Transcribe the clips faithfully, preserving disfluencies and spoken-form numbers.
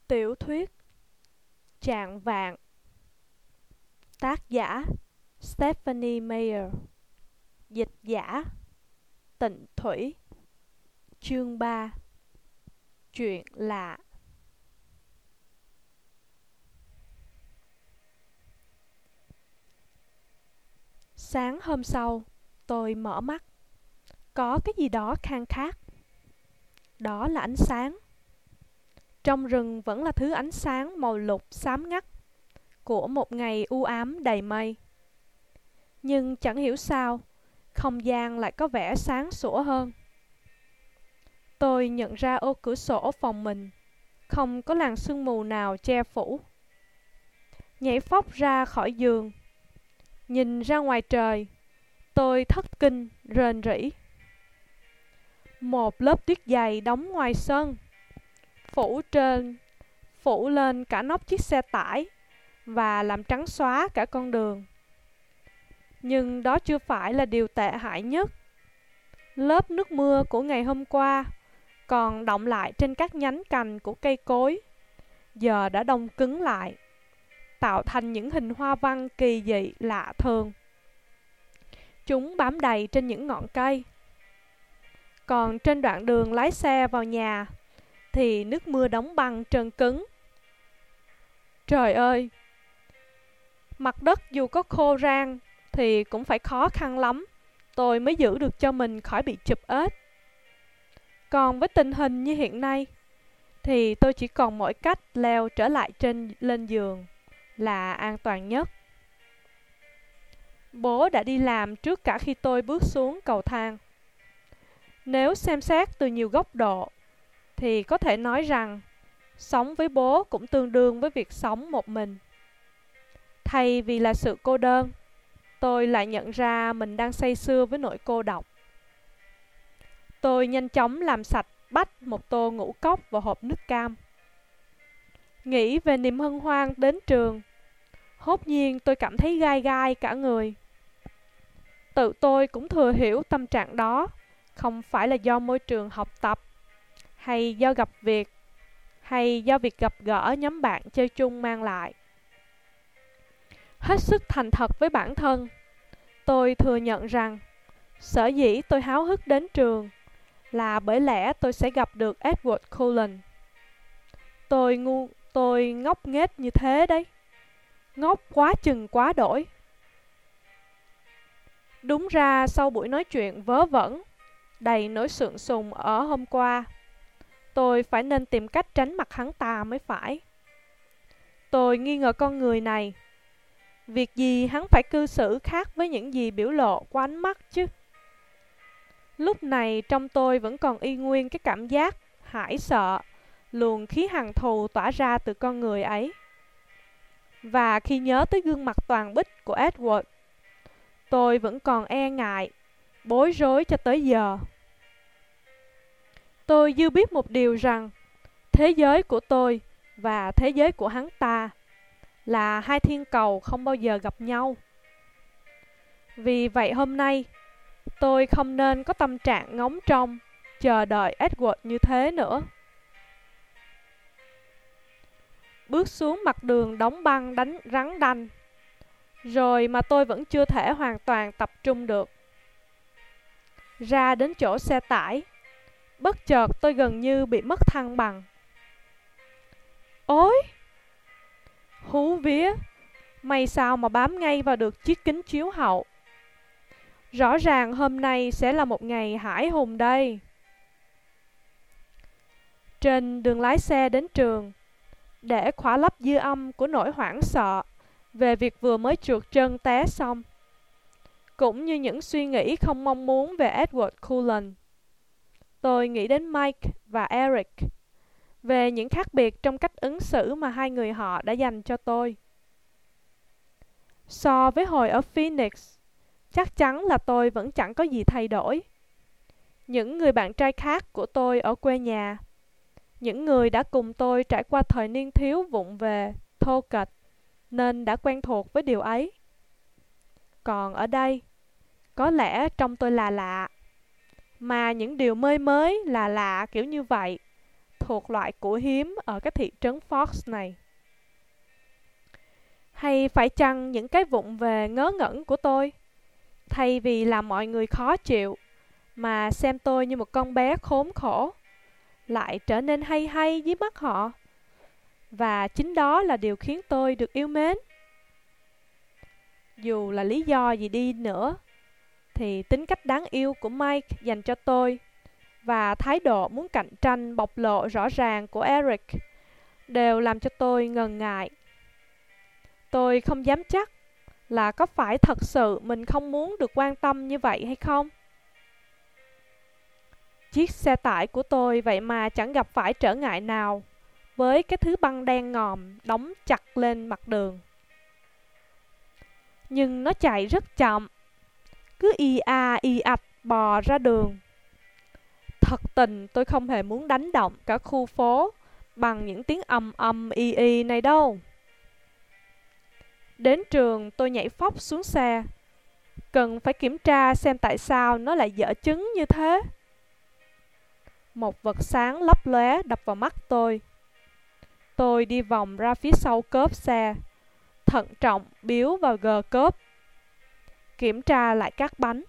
Tiểu thuyết Chạng vạng. Tác giả Stephenie Meyer. Dịch giả Tịnh Thủy. Chương ba. Chuyện lạ. Sáng hôm sau, tôi mở mắt. Có cái gì đó khang khát. Đó là ánh sáng. Trong rừng vẫn là thứ ánh sáng màu lục xám ngắt của một ngày u ám đầy mây. Nhưng chẳng hiểu sao, không gian lại có vẻ sáng sủa hơn. Tôi nhận ra ô cửa sổ phòng mình không có làn sương mù nào che phủ. Nhảy phóc ra khỏi giường, nhìn ra ngoài trời, tôi thất kinh rền rĩ. Một lớp tuyết dày đóng ngoài sân, phủ trên phủ lên cả nóc chiếc xe tải và làm trắng xóa cả con đường. Nhưng đó chưa phải là điều tệ hại nhất. Lớp nước mưa của ngày hôm qua còn đọng lại trên các nhánh cành của cây cối, giờ đã đông cứng lại, tạo thành những hình hoa văn kỳ dị lạ thường. Chúng bám đầy trên những ngọn cây. Còn trên đoạn đường lái xe vào nhà thì nước mưa đóng băng trơn cứng. Trời ơi! Mặt đất dù có khô rang thì cũng phải khó khăn lắm tôi mới giữ được cho mình khỏi bị chụp ếch. Còn với tình hình như hiện nay thì tôi chỉ còn mỗi cách leo trở lại trên lên giường là an toàn nhất. Bố đã đi làm trước cả khi tôi bước xuống cầu thang. Nếu xem xét từ nhiều góc độ thì có thể nói rằng sống với bố cũng tương đương với việc sống một mình. Thay vì là sự cô đơn, tôi lại nhận ra mình đang say sưa với nỗi cô độc. Tôi nhanh chóng làm sạch bách một tô ngũ cốc vào hộp nước cam. Nghĩ về niềm hân hoan đến trường, hốt nhiên tôi cảm thấy gai gai cả người. Tự tôi cũng thừa hiểu tâm trạng đó không phải là do môi trường học tập, hay do gặp việc, hay do việc gặp gỡ nhóm bạn chơi chung mang lại. Hết sức thành thật với bản thân, tôi thừa nhận rằng sở dĩ tôi háo hức đến trường là bởi lẽ tôi sẽ gặp được Edward Cullen. Tôi ngu, tôi ngốc nghếch như thế đấy. Ngốc quá chừng quá đổi. Đúng ra sau buổi nói chuyện vớ vẩn, đầy nỗi sượng sùng ở hôm qua, tôi phải nên tìm cách tránh mặt hắn ta mới phải. Tôi nghi ngờ con người này. Việc gì hắn phải cư xử khác với những gì biểu lộ qua ánh mắt chứ? Lúc này trong tôi vẫn còn y nguyên cái cảm giác hãi sợ, luồng khí hằn thù tỏa ra từ con người ấy. Và khi nhớ tới gương mặt toàn bích của Edward, tôi vẫn còn e ngại, bối rối cho tới giờ. Tôi dư biết một điều rằng thế giới của tôi và thế giới của hắn ta là hai thiên cầu không bao giờ gặp nhau. Vì vậy hôm nay tôi không nên có tâm trạng ngóng trông chờ đợi Edward như thế nữa. Bước xuống mặt đường đóng băng đánh rắn đanh, rồi mà tôi vẫn chưa thể hoàn toàn tập trung được. Ra đến chỗ xe tải, bất chợt tôi gần như bị mất thăng bằng. Ôi! Hú vía! May sao mà bám ngay vào được chiếc kính chiếu hậu. Rõ ràng hôm nay sẽ là một ngày hải hùng đây. Trên đường lái xe đến trường, để khỏa lấp dư âm của nỗi hoảng sợ về việc vừa mới trượt chân té xong, cũng như những suy nghĩ không mong muốn về Edward Cullen, tôi nghĩ đến Mike và Eric, về những khác biệt trong cách ứng xử mà hai người họ đã dành cho tôi. So với hồi ở Phoenix, chắc chắn là tôi vẫn chẳng có gì thay đổi. Những người bạn trai khác của tôi ở quê nhà, những người đã cùng tôi trải qua thời niên thiếu vụng về, thô kệch, nên đã quen thuộc với điều ấy. Còn ở đây, có lẽ trong tôi là lạ, mà những điều mới mới là lạ kiểu như vậy thuộc loại của hiếm ở cái thị trấn Fox này. Hay phải chăng những cái vụng về ngớ ngẩn của tôi, thay vì làm mọi người khó chịu, mà xem tôi như một con bé khốn khổ, lại trở nên hay hay dưới mắt họ. Và chính đó là điều khiến tôi được yêu mến. Dù là lý do gì đi nữa, thì tính cách đáng yêu của Mike dành cho tôi và thái độ muốn cạnh tranh bộc lộ rõ ràng của Eric đều làm cho tôi ngần ngại. Tôi không dám chắc là có phải thật sự mình không muốn được quan tâm như vậy hay không. Chiếc xe tải của tôi vậy mà chẳng gặp phải trở ngại nào với cái thứ băng đen ngòm đóng chặt lên mặt đường. Nhưng nó chạy rất chậm, cứ y a y ạch bò ra đường. Thật tình tôi không hề muốn đánh động cả khu phố bằng những tiếng ầm ầm y y này đâu. Đến trường tôi nhảy phóc xuống xe, cần phải kiểm tra xem tại sao nó lại dở chứng như thế. Một vật sáng lấp lóe đập vào mắt tôi. Tôi đi vòng ra phía sau cốp xe, thận trọng biếu vào gờ cốp, kiểm tra lại các bánh.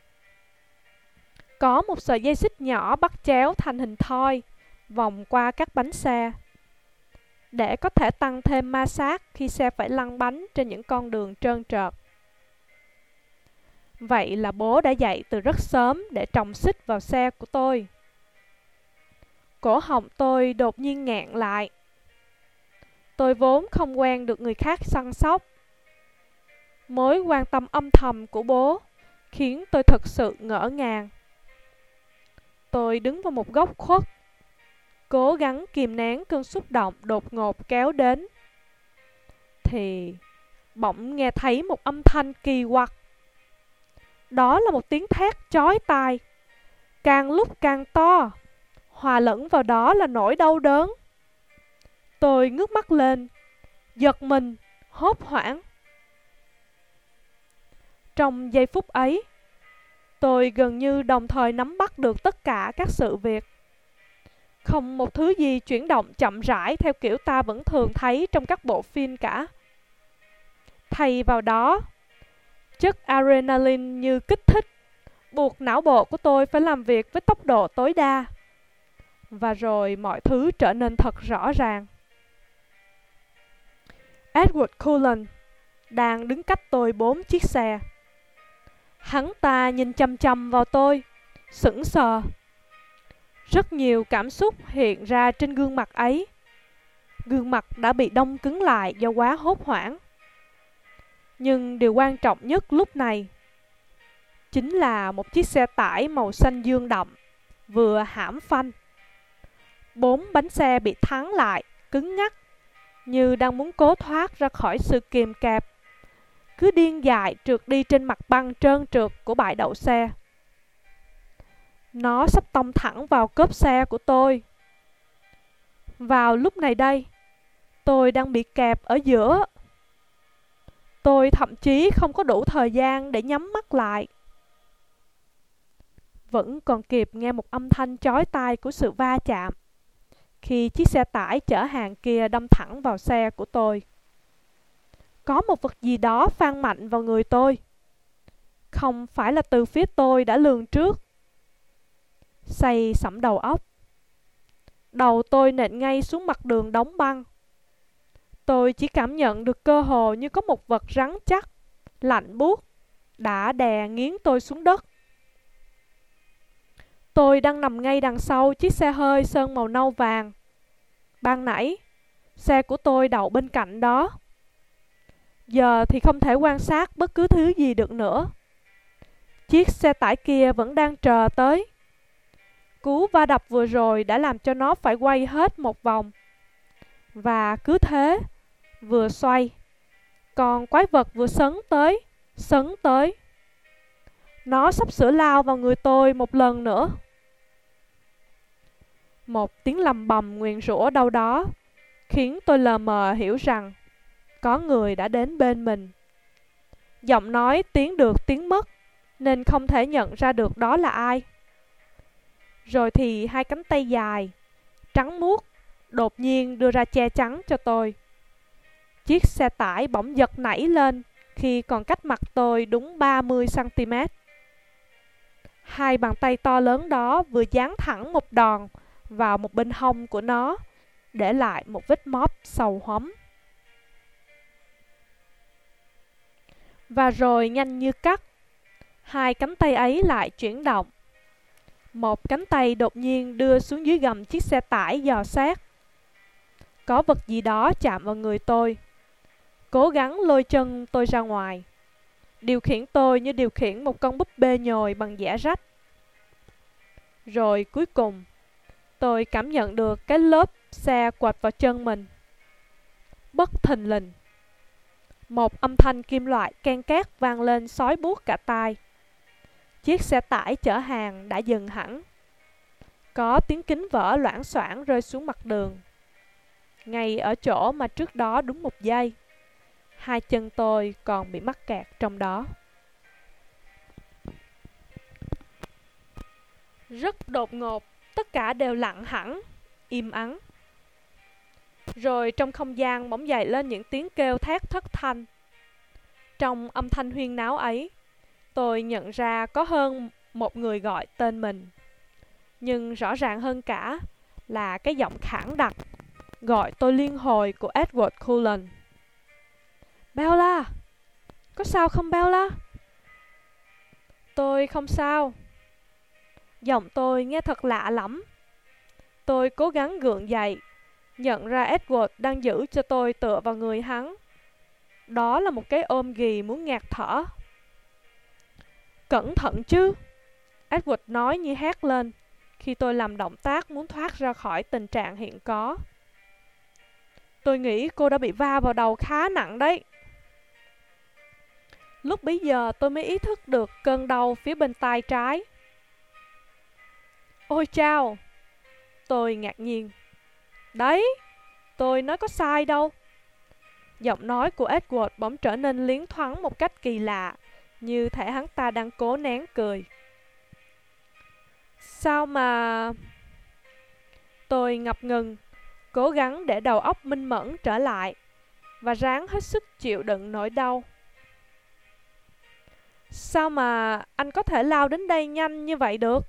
Có một sợi dây xích nhỏ bắt chéo thành hình thoi vòng qua các bánh xe, để có thể tăng thêm ma sát khi xe phải lăn bánh trên những con đường trơn trượt. Vậy là bố đã dậy từ rất sớm để trồng xích vào xe của tôi. Cổ họng tôi đột nhiên nghẹn lại. Tôi vốn không quen được người khác săn sóc. Mối quan tâm âm thầm của bố khiến tôi thực sự ngỡ ngàng. Tôi đứng vào một góc khuất, cố gắng kìm nén cơn xúc động đột ngột kéo đến. Thì bỗng nghe thấy một âm thanh kỳ quặc. Đó là một tiếng thét chói tai, càng lúc càng to, hòa lẫn vào đó là nỗi đau đớn. Tôi ngước mắt lên, giật mình, hốt hoảng. Trong giây phút ấy, tôi gần như đồng thời nắm bắt được tất cả các sự việc. Không một thứ gì chuyển động chậm rãi theo kiểu ta vẫn thường thấy trong các bộ phim cả. Thay vào đó, chất adrenaline như kích thích, buộc não bộ của tôi phải làm việc với tốc độ tối đa. Và rồi mọi thứ trở nên thật rõ ràng. Edward Cullen đang đứng cách tôi bốn chiếc xe. Hắn ta nhìn chăm chăm vào tôi, sững sờ. Rất nhiều cảm xúc hiện ra trên gương mặt ấy. Gương mặt đã bị đông cứng lại do quá hốt hoảng. Nhưng điều quan trọng nhất lúc này chính là một chiếc xe tải màu xanh dương đậm vừa hãm phanh. Bốn bánh xe bị thắng lại, cứng ngắc, như đang muốn cố thoát ra khỏi sự kìm kẹp, cứ điên dại trượt đi trên mặt băng trơn trượt của bãi đậu xe. Nó sắp tông thẳng vào cốp xe của tôi. Vào lúc này đây, tôi đang bị kẹp ở giữa. Tôi thậm chí không có đủ thời gian để nhắm mắt lại. Vẫn còn kịp nghe một âm thanh chói tai của sự va chạm khi chiếc xe tải chở hàng kia đâm thẳng vào xe của tôi. Có một vật gì đó phang mạnh vào người tôi. Không phải là từ phía tôi đã lường trước. Say sẩm đầu óc. Đầu tôi nện ngay xuống mặt đường đóng băng. Tôi chỉ cảm nhận được cơ hồ như có một vật rắn chắc, lạnh buốt, đã đè nghiến tôi xuống đất. Tôi đang nằm ngay đằng sau chiếc xe hơi sơn màu nâu vàng. Ban nãy, xe của tôi đậu bên cạnh đó. Giờ thì không thể quan sát bất cứ thứ gì được nữa. Chiếc xe tải kia vẫn đang chờ tới. Cú va đập vừa rồi đã làm cho nó phải quay hết một vòng. Và cứ thế, vừa xoay, còn quái vật vừa sấn tới, sấn tới. Nó sắp sửa lao vào người tôi một lần nữa. Một tiếng lầm bầm nguyền rủa đâu đó khiến tôi lờ mờ hiểu rằng có người đã đến bên mình. Giọng nói tiếng được tiếng mất nên không thể nhận ra được đó là ai. Rồi thì hai cánh tay dài, trắng muốt đột nhiên đưa ra che chắn cho tôi. Chiếc xe tải bỗng giật nảy lên khi còn cách mặt tôi đúng ba mươi xăng ti mét. Hai bàn tay to lớn đó vừa giáng thẳng một đòn vào một bên hông của nó, để lại một vết móp sầu hoắm. Và rồi nhanh như cắt, hai cánh tay ấy lại chuyển động. Một cánh tay đột nhiên đưa xuống dưới gầm chiếc xe tải dò xét. Có vật gì đó chạm vào người tôi, cố gắng lôi chân tôi ra ngoài, điều khiển tôi như điều khiển một con búp bê nhồi bằng giẻ rách. Rồi cuối cùng, tôi cảm nhận được cái lốp xe quật vào chân mình. Bất thình lình, một âm thanh kim loại ken két vang lên xói buốt cả tai. Chiếc xe tải chở hàng đã dừng hẳn. Có tiếng kính vỡ loảng xoảng rơi xuống mặt đường. Ngay ở chỗ mà trước đó đúng một giây, hai chân tôi còn bị mắc kẹt trong đó. Rất đột ngột, tất cả đều lặng hẳn, im ắng. Rồi trong không gian bỗng dậy lên những tiếng kêu thét thất thanh. Trong âm thanh huyên náo ấy, tôi nhận ra có hơn một người gọi tên mình. Nhưng rõ ràng hơn cả là cái giọng khản đặc gọi tôi liên hồi của Edward Cullen. Bella! Có sao không Bella? Tôi không sao. Giọng tôi nghe thật lạ lắm. Tôi cố gắng gượng dậy, nhận ra Edward đang giữ cho tôi tựa vào người hắn. Đó là một cái ôm ghì muốn ngạt thở. Cẩn thận chứ, Edward nói như hét lên khi tôi làm động tác muốn thoát ra khỏi tình trạng hiện có. Tôi nghĩ cô đã bị va vào đầu khá nặng đấy. Lúc bấy giờ tôi mới ý thức được cơn đau phía bên tai trái. Ôi chao! Tôi ngạc nhiên. Đấy, tôi nói có sai đâu. Giọng nói của Edward bỗng trở nên liến thoáng một cách kỳ lạ, như thể hắn ta đang cố nén cười. Sao mà... Tôi ngập ngừng, cố gắng để đầu óc minh mẫn trở lại và ráng hết sức chịu đựng nỗi đau. Sao mà anh có thể lao đến đây nhanh như vậy được?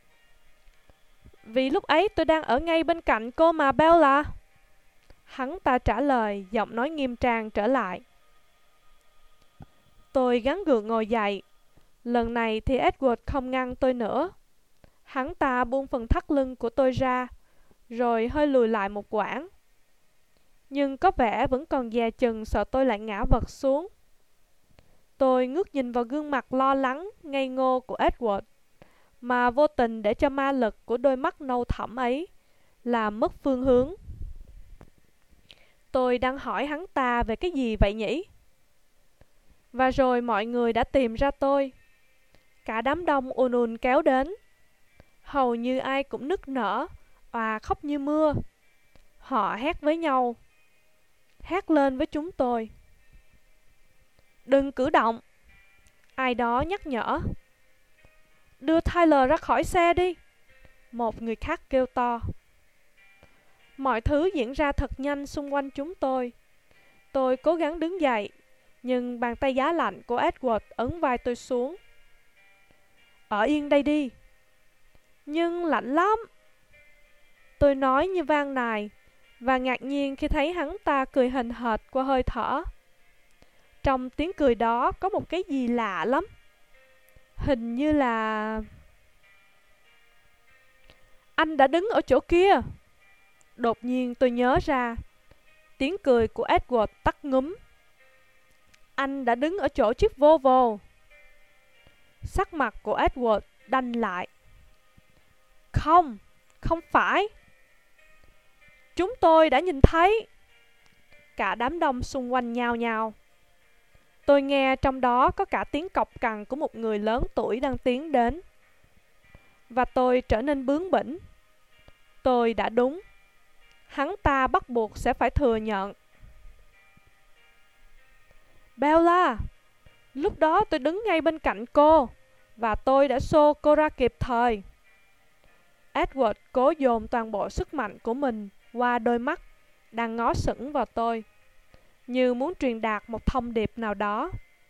Vì lúc ấy tôi đang ở ngay bên cạnh cô mà Bella. Hắn ta trả lời, giọng nói nghiêm trang trở lại. Tôi gắng gượng ngồi dậy. Lần này thì Edward không ngăn tôi nữa. Hắn ta buông phần thắt lưng của tôi ra, rồi hơi lùi lại một quãng. Nhưng có vẻ vẫn còn dè chừng sợ tôi lại ngã vật xuống. Tôi ngước nhìn vào gương mặt lo lắng, ngây ngô của Edward, mà vô tình để cho ma lực của đôi mắt nâu thẳm ấy làm mất phương hướng. Tôi đang hỏi hắn ta về cái gì vậy nhỉ? Và rồi mọi người đã tìm ra tôi. Cả đám đông ùn ùn kéo đến. Hầu như ai cũng nức nở và khóc như mưa. Họ hét với nhau, hét lên với chúng tôi. Đừng cử động! Ai đó nhắc nhở. Đưa Tyler ra khỏi xe đi! Một người khác kêu to. Mọi thứ diễn ra thật nhanh xung quanh chúng tôi. Tôi cố gắng đứng dậy, nhưng bàn tay giá lạnh của Edward ấn vai tôi xuống. Ở yên đây đi! Nhưng lạnh lắm! Tôi nói như van nài, và ngạc nhiên khi thấy hắn ta cười hình hệt qua hơi thở. Trong tiếng cười đó có một cái gì lạ lắm. Hình như là... Anh đã đứng ở chỗ kia! Đột nhiên tôi nhớ ra. Tiếng cười của Edward tắt ngúm. Anh đã đứng ở chỗ chiếc Volvo. Sắc mặt của Edward đanh lại. Không, không phải. Chúng tôi đã nhìn thấy. Cả đám đông xung quanh nhao nhao. Tôi nghe trong đó có cả tiếng cộc cằn của một người lớn tuổi đang tiến đến. Và tôi trở nên bướng bỉnh. Tôi đã đúng. Hắn ta bắt buộc sẽ phải thừa nhận. Bella, lúc đó tôi đứng ngay bên cạnh cô, và tôi đã xô cô ra kịp thời. Edward cố dồn toàn bộ sức mạnh của mình qua đôi mắt đang ngó sững vào tôi, như muốn truyền đạt một thông điệp nào đó.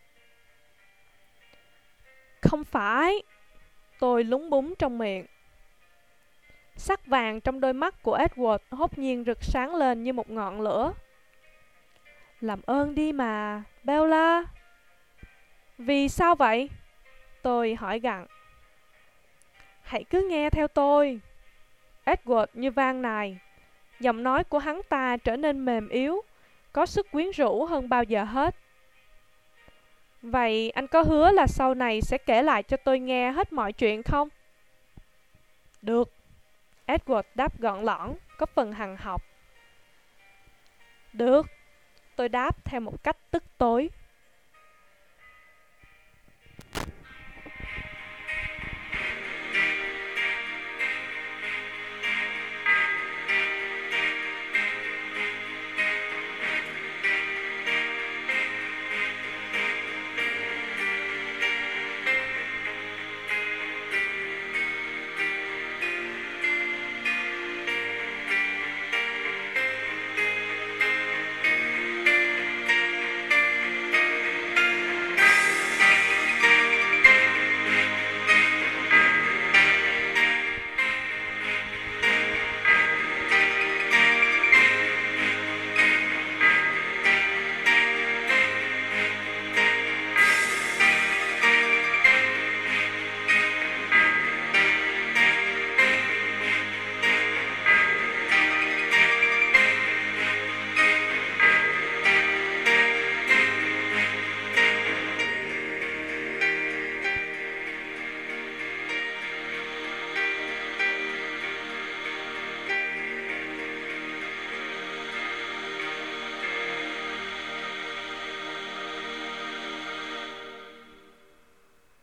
Không phải, tôi lúng búng trong miệng. Sắc vàng trong đôi mắt của Edward hốt nhiên rực sáng lên như một ngọn lửa. Làm ơn đi mà, Bella. Vì sao vậy? Tôi hỏi gặng. Hãy cứ nghe theo tôi. Edward như van nài. Giọng nói của hắn ta trở nên mềm yếu, có sức quyến rũ hơn bao giờ hết. Vậy anh có hứa là sau này sẽ kể lại cho tôi nghe hết mọi chuyện không? Được. Edward đáp gọn lỏn, có phần hằn học. Được. Tôi đáp theo một cách tức tối.